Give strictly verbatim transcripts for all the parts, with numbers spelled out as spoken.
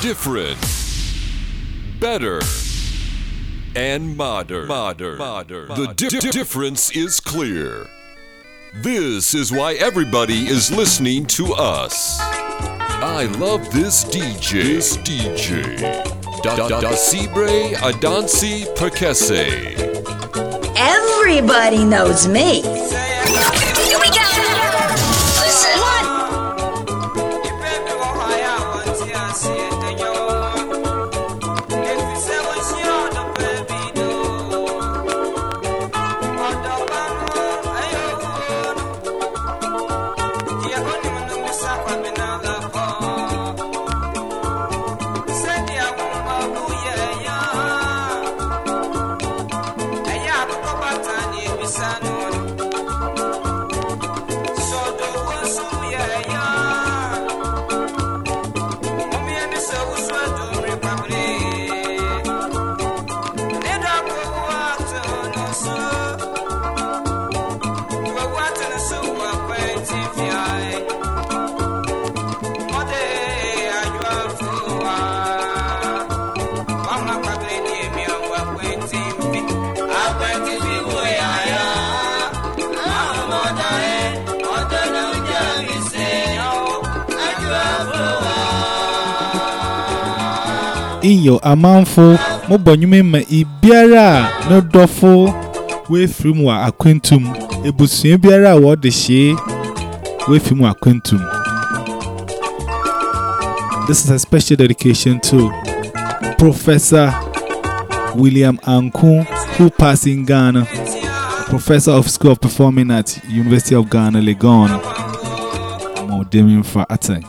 different, better, and modern. Modern. Modern. The di- difference is clear. This is why everybody is listening to us. I love this D J. This D J. Da da da Sibre Adansi Perkese. Everybody knows me. Here we go. Listen. Iyo amanfo mo bonyume ma ibiara no dofo we film wa akwentum ebusua biara wo de hye we film wa akwentum. This is a special dedication to Professor William Anku, who passed in Ghana, Professor of School of Performing at University of Ghana, Legon. Mo demin for atay.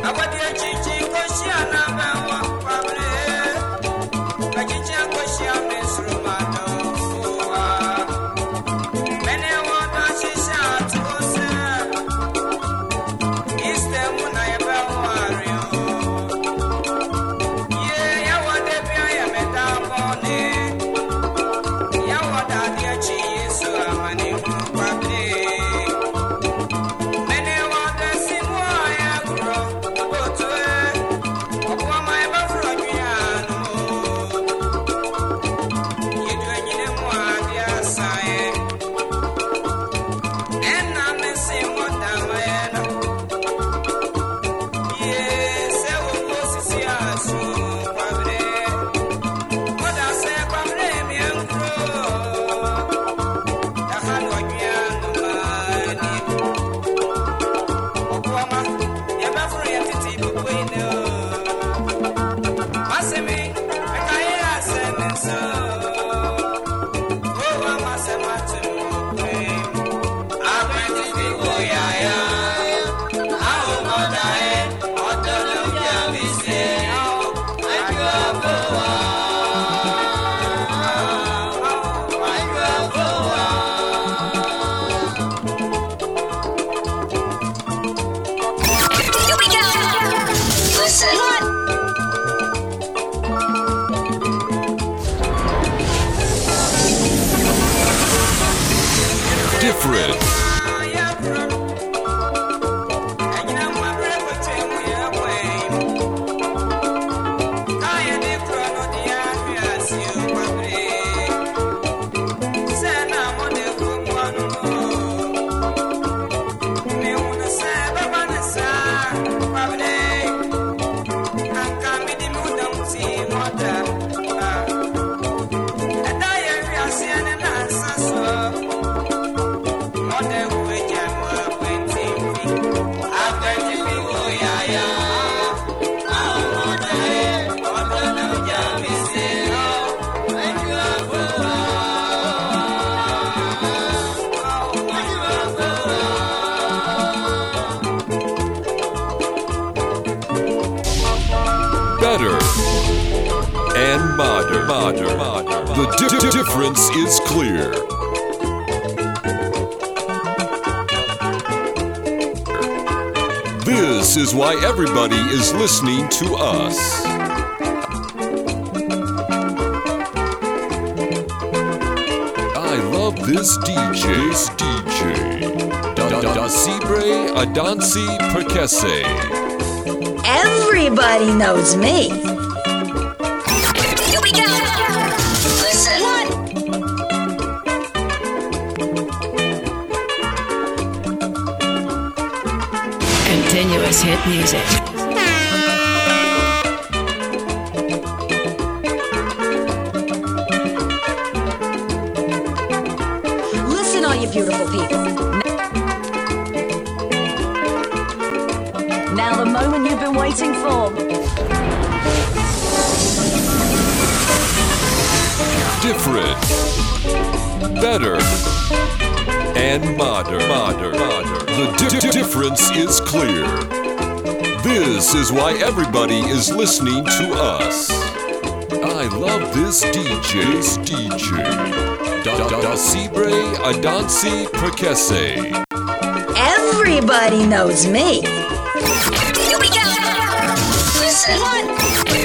Different. Better and modern. Modern. Modern. The di- difference is clear. This is why everybody is listening to us. I love this D J. This D J. Da da da Sibre Adansi Perkese. Everybody knows me. continuous hit music. Listen, all you beautiful people. Now the moment you've been waiting for. Different, better, and modern. Modern. Modern. The di- di- difference is clear. This is why everybody is listening to us. I love this D J. This D J. Da da da Sibre Adansi Prekese. Everybody knows me. Here we go. Listen. One.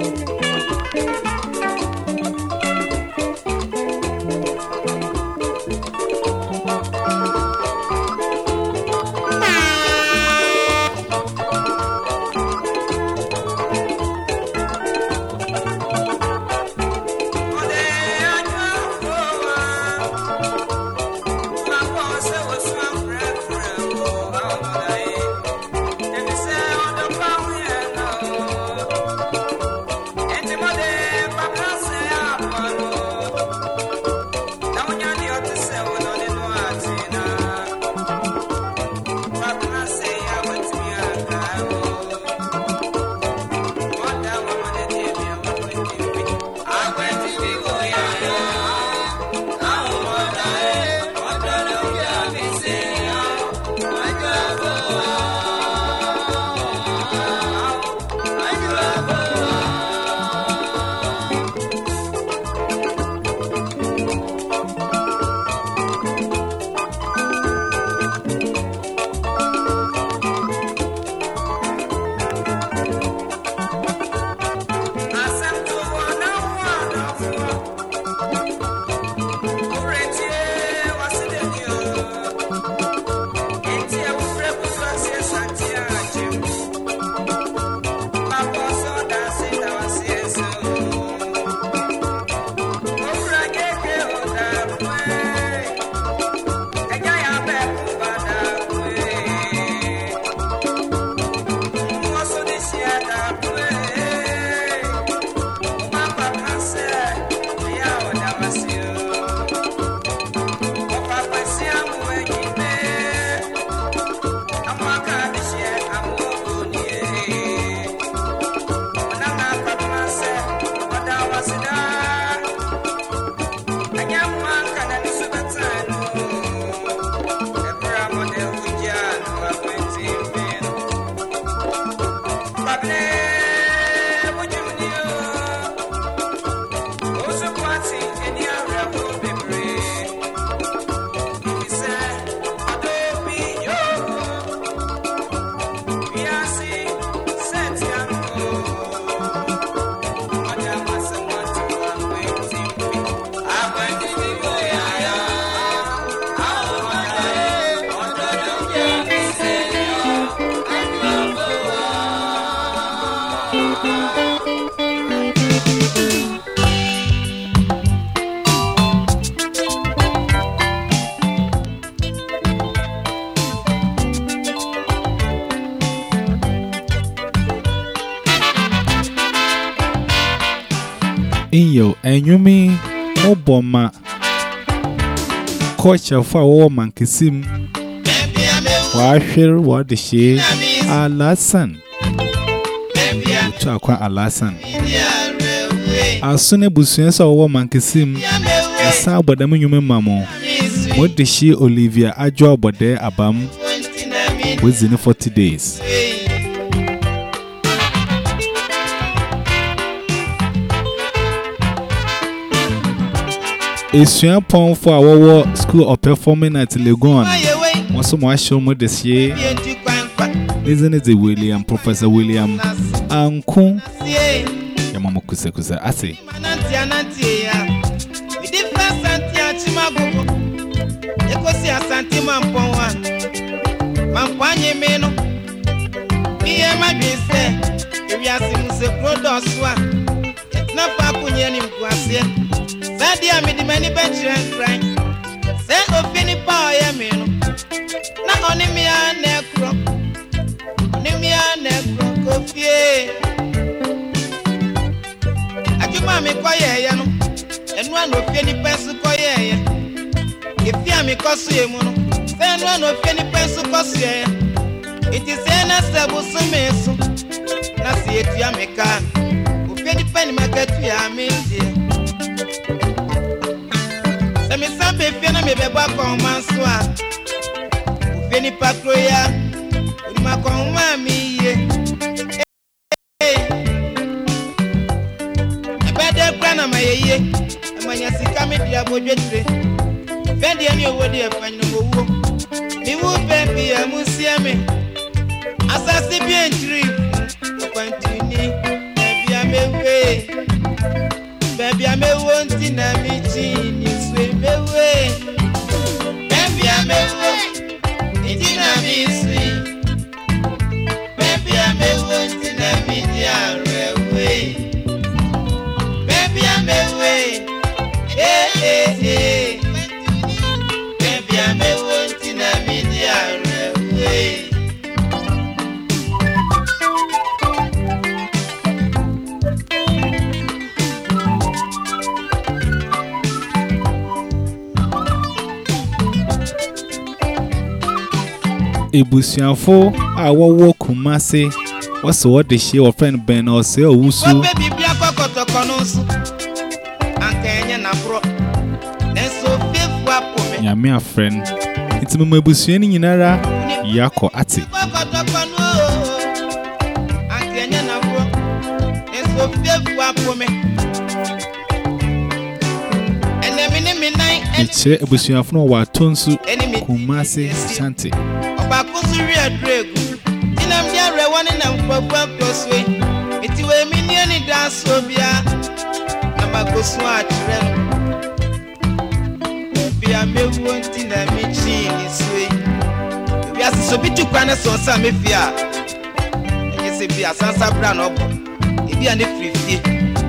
Inyo enyumi moboma kocha fa wo mankisim wa hwer wa de she alasan to akwa alasan asune busuye so wo mankisim asa abodam nyume mamo mo de she Olivia ajo abode abam within forty days. Esuan pon for our school of performing at Legon. Also, my show me this year. Isn't it the William, Professor William Anku? Yamamo Kusa Kusa, I say. Sadia me the many bench and crank. Say of any power, me. Not only me and necro. Only me me kosu emuno. Say no no penny pencil kosu e. It is an asabu sumesu. Na si etia meka. O penny penny maketu ya mindi. Se me sampe fiana me beba kwa manswa. O penny pakroya. O ma kwa mami ye. Ebede krana mayeye. Amanya sika me dia bodwetire. Fendi ani owo de afanyo owo. Mi wo baby amusia me. Asase bi entry. Opantini. Baby amewe. Baby amewo ntina mi chini swe mewe. Baby amewo. Ntina mi swe. Baby amewo ntina mi diarewe. Baby amewe. Eh eh eh. Baby amewo ntina mi diarewe. Ebusiafo a wowo Kumase what's what the share of friend Ben or say Owusu baby bia kokoto konosu ankenye na bro nenso fefu apo me nyame a friend it's me ebusuani nyinara yako ati kokoto kono ankenye na bro nenso fefu apo me ene mini minai eche ebusiafo no wa tonsu Kumase Shanti Bakusuri adregu Tinam dia rewani na mkwabwa kroswe Iti we minioni danso bia Na magosu atirenu Bia mewu nti na michi niswe Bia siso bitu kwane sonsa mefia Yese bia sansa bran obo Ebia ne frifie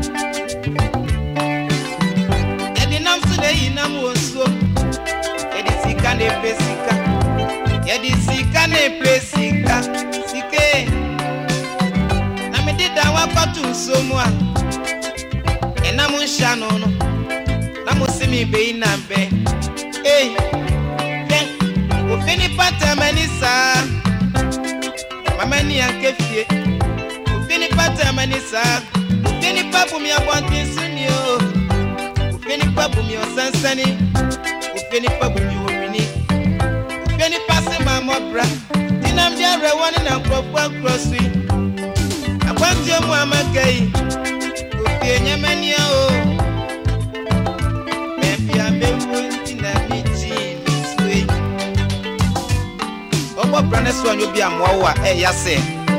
Yedi namsu ne yinamu onso Yedi sika ne pesika Yedi sika ne plesika sike Na me dida wakotu nsomwa Ena munsha nono Na musimi be inambe Eh Ken Ufini pata manisa Mamani yanke fie Ufini pata manisa Ufini papu mi abwanti sunyo Ufini papu mi osansani Ufini papu mi omini Ufini pasi mamobra Tinam dia rewani na mkropwa kroswi Akwanti omu amakai Ufie nyemania o Mepi amewu ntina michi niswe Obo branesu anyobi amwawa e yase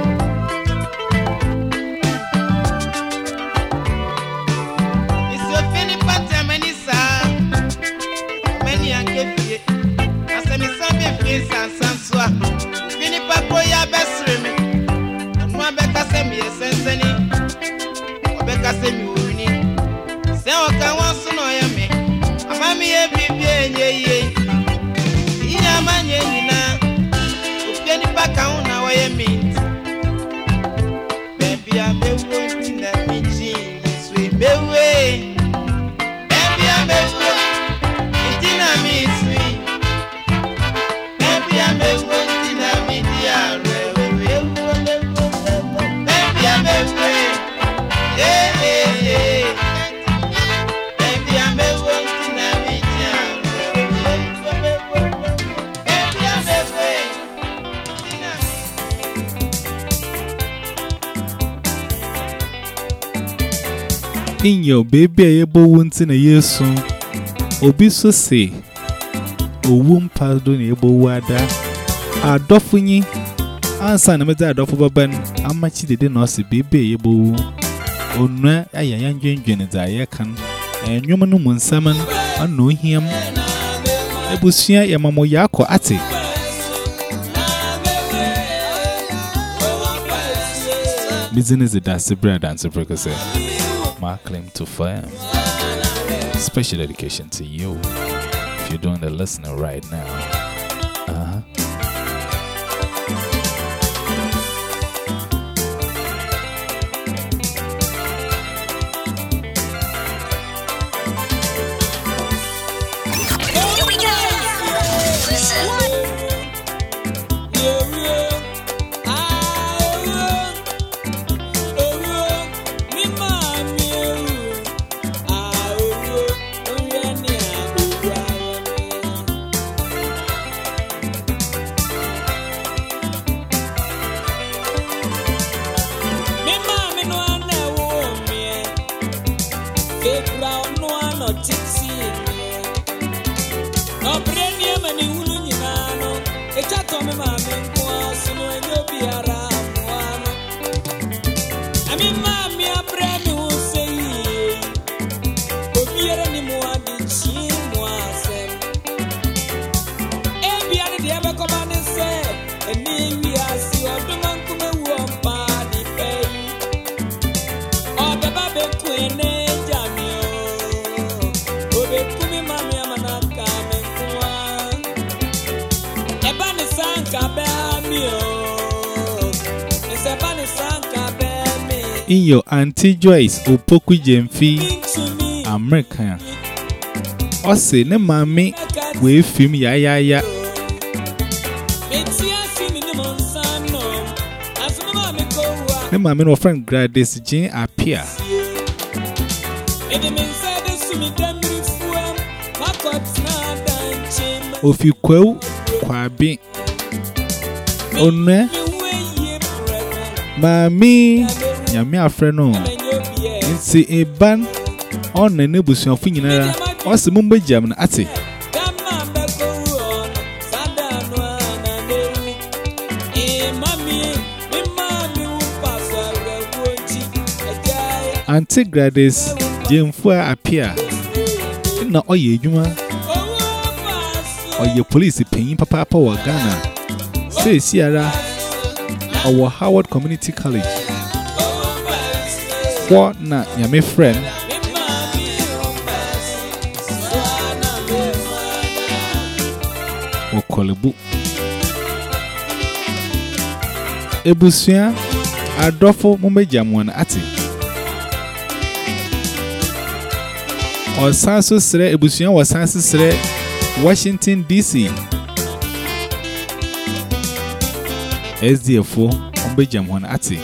Isi ufini pati amenisa Meni yanke fie Asemi sambi fie sansanswa Ufini papo ya besrimi Mwa beka semi esenseni Obeka semi urini Se waka wansu no yame Amami ye bibi enye ye Iya manye nina Ufini paka una wa ye mint Baby amewo ntina michi niswe mewe Baby amewo ntina miswi Baby amewo ntina midiarewe Baby amewo Eh eh eh Baby amewo ntina midiarewe Baby amewo ntina in your baby ebo wunti na yesu obi so say owum pardon ebo wada adofunyi ansa na meta adofo baban amachi dede na osi baby ebo wu onua ayayan dwendwen za ye kan enwom no munsaman ano hiam ebusia yamamo yako ate business that's bread and super say my claim to fame. Special dedication to you if you're doing the listening right now. Uh-huh. Here we go. in your Auntie Joyce Opoku Jemfi American. O say ne mami we film ya ya ya. Ne mami no friend Gladys Jean appear. Ofi kweu kwa bi onne mami nyame afre no nti eban on ne busuafo nyinara o se mumba jam na ate Auntie Gladys Jemfua appear na oye adwuma oye police penyin papa pa wa Ghana say siara our Howard Community College for na nyame friend Okolebu Ebusua Adolfo Mumejamwana ati Osanso sere Ebusua wasanso sere Washington D C S D F Mumejamwana ati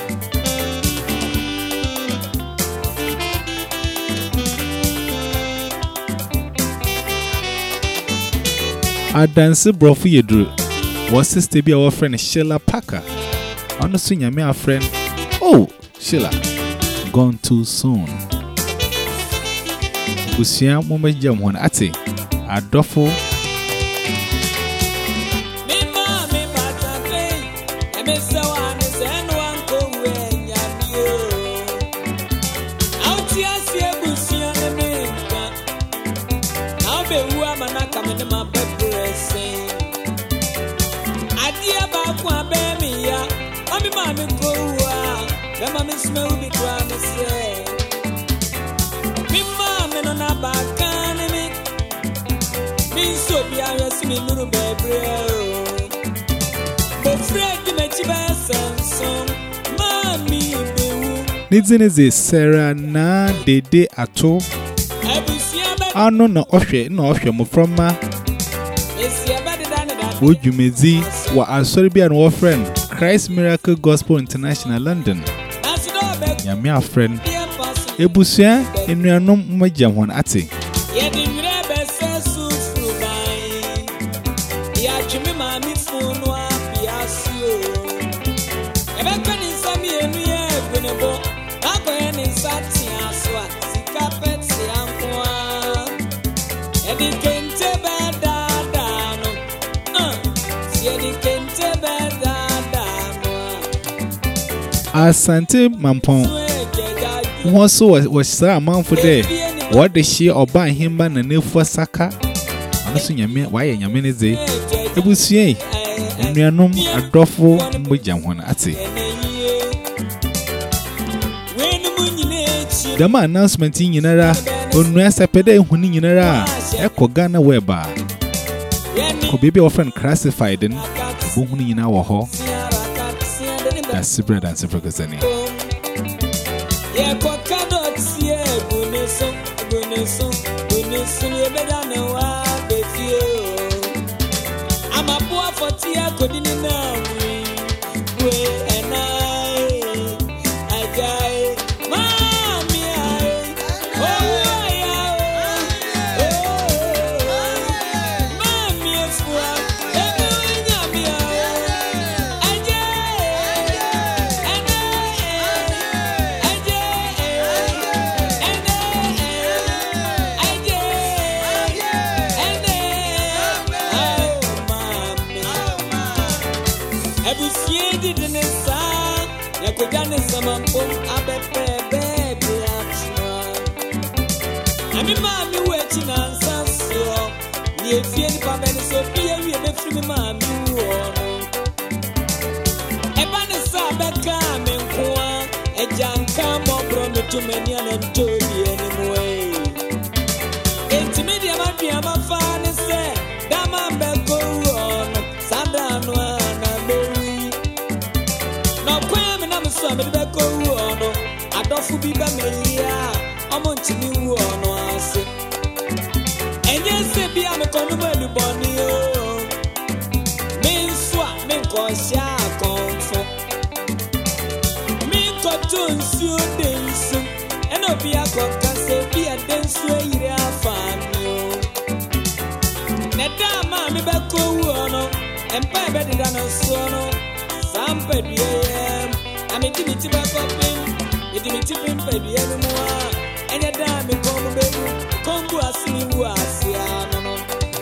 Adansi Brofu Yedru was sister be our friend Sheila Parker. Honestly, nyame our friend. Oh, Sheila, gone too soon. Busia Mumejam one ate Adolfo. Nidzineze Sarah na dede ato ano na ohwe na ohwe mo from ma Ojumezi wa asori bia no friend Christ Miracle Gospel International London. Nyame a friend Ebusua enuanom mmagya hon ate. Asante Mampon Wonso was sa man for there. What the she or buy him ban and for Saka? Anasu nyame why nyame ne ze. Ebusua enuanom Adolfo Mbujam hon ate. The man announcement in Yinara onua sepede huni nyinara eko Ghana weba. Ko baby our friend classified in huni nyina wo ho. That's bread and super gazani. Yeah, Coca-Cola, yeah, Buneso, Buneso, Buneso, you better know what they feel. I'm a poor for tea, couldn't know me. And I, I die, Mommy, I, oh, yeah, Mommy, it's what. I'm mommy waiting on so near Fianny Papa so fear we have free mammy. A banner come and qua a jam come up from the two many and told you anyway. Intimate about me, I'm a fan and say, Dama go on, Sandra no and Mary. No, Quam and I'm a son of the go on. Adofu biba melia, amontini uono ase. Enye se bia me konu melu boni o. Min swa min ko sha konfo. Min ko tunsi o densu. Eno bia ko kase bia densu e yire afami o. Neda ma mi be ko uono, empa be de dano sono. Sampe diem, ami dimiti ba kopim. Dimiti pimpe di enumwa enye dami komu bebu kongu asini wu asiano no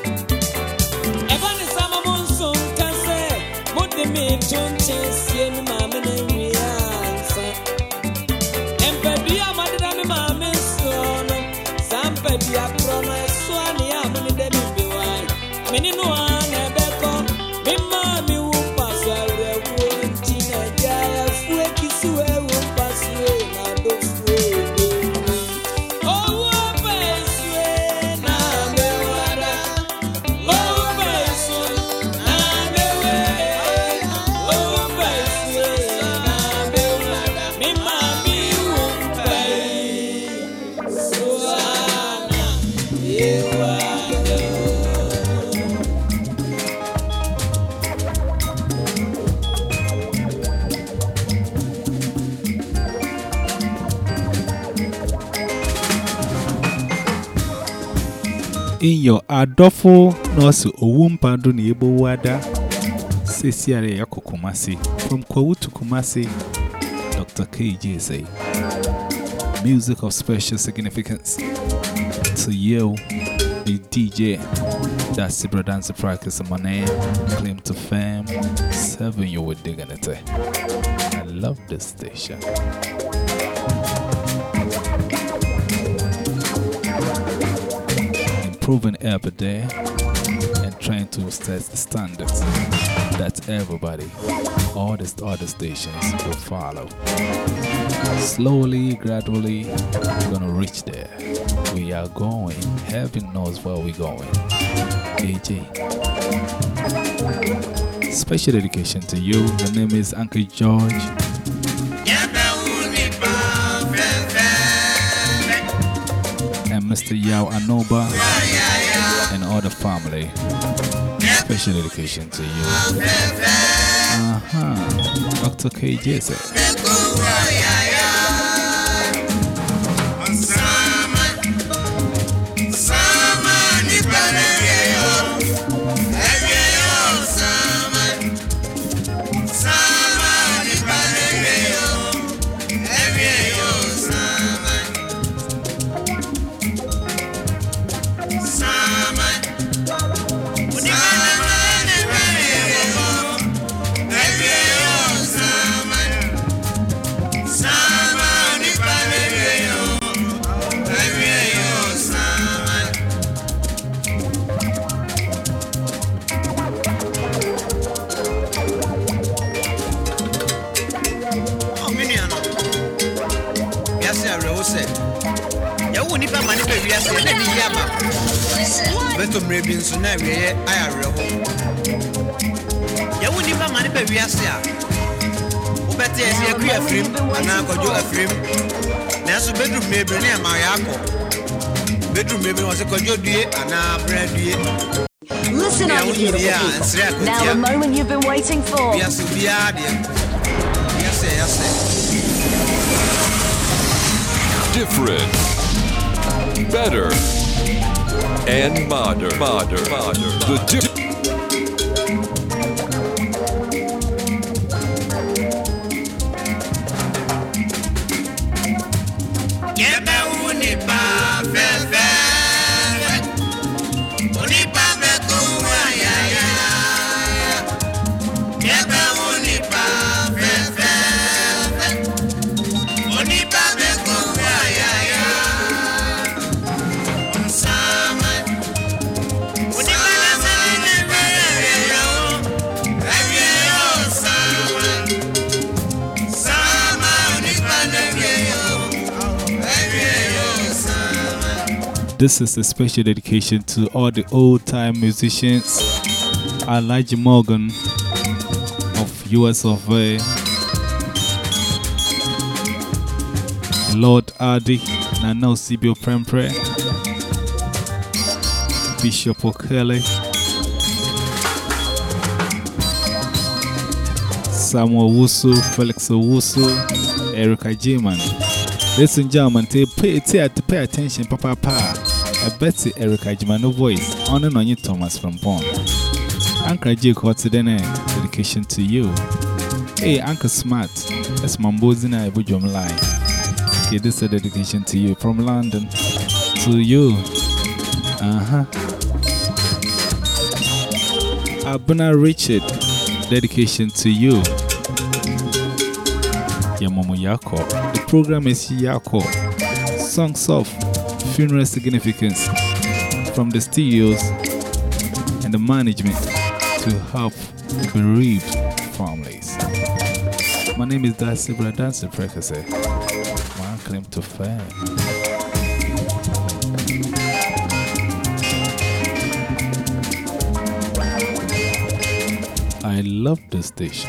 ebani sama monson kanse mode mi tonche sienu mame na wiansa empedi amadida mi mame sono sampedi akrono eswani amani de mi biwai amini no ana beko mi mami wu paswa rewu ntina jaya fue kisuwe wu paswe. In your adorful nurse, Owumpa do Niebo Wada, Ceciare Yako Kumasi, from Kwawu to Kumasi, Doctor K J say, music of special significance to you, the D J, that's Zebra Dancer Practice of my name, claim to fame, serving you with dignity. I love this station. Improving every day and trying to set the standards that everybody, all the other stations will follow. Slowly, gradually, we're gonna reach there. We are going. Heaven knows where we're going. A J. Special dedication to you. The name is Uncle George. And Mister Yao Anoba and all the family. Special dedication to you. Uh-huh. Doctor K J said. Beto mrebi nso na wiye ayare ho. Ya woni ba mane ba wiase a. Wo bete ese aku afrim ana kojo afrim. Na so bedroom mrebi na ma ya akọ. Bedroom mrebi wo se kojo due ana bra due. Listen on you beautiful people. Now the moment you've been waiting for. Yes, we are there. Yes, yes. Different, better, and modern, modern, modern. The di- This is a special dedication to all the old-time musicians. Elijah Morgan of U S of A. Lord Adi, Nano Sibio Prempre, Bishop Okele, Samuel Wusu, Felix Owusu, Erica Jiman. Ladies and gentlemen, pay, pay, pay attention, Papa Pa. I bet you Erica Jimano voice, on and on you, Thomas from Pond. Uncle J. Cotsudene, dedication to you. Hey, Uncle Smart, that's Mambozina, Bujum Live. Okay, this is a dedication to you from London to you. Uh huh. Abuna Richard, dedication to you. Yamomo Yako. The program is Yako. Songs of funeral significance from the studios and the management to help bereaved families. My name is Darcy Bradansi Prekase. My claim to fame. I love the station.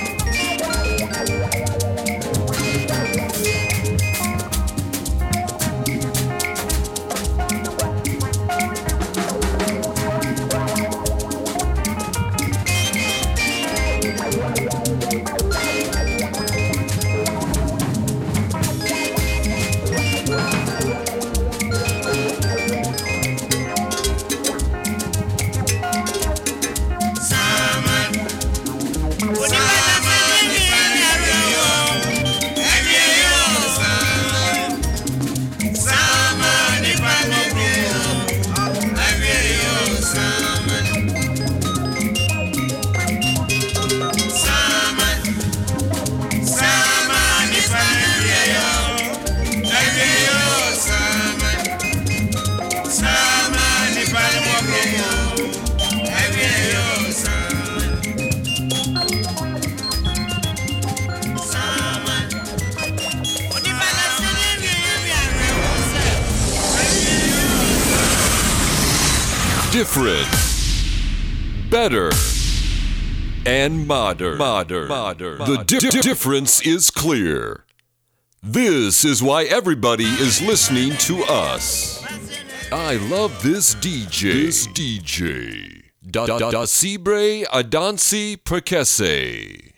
Different, better, and modern. Modern. Modern. The di di difference is clear. This is why everybody is listening to us. I love this D J. This D J. Da da da Sibre Adansi Prekese.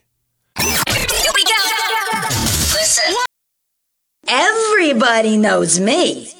Here we go. Listen. Everybody knows me.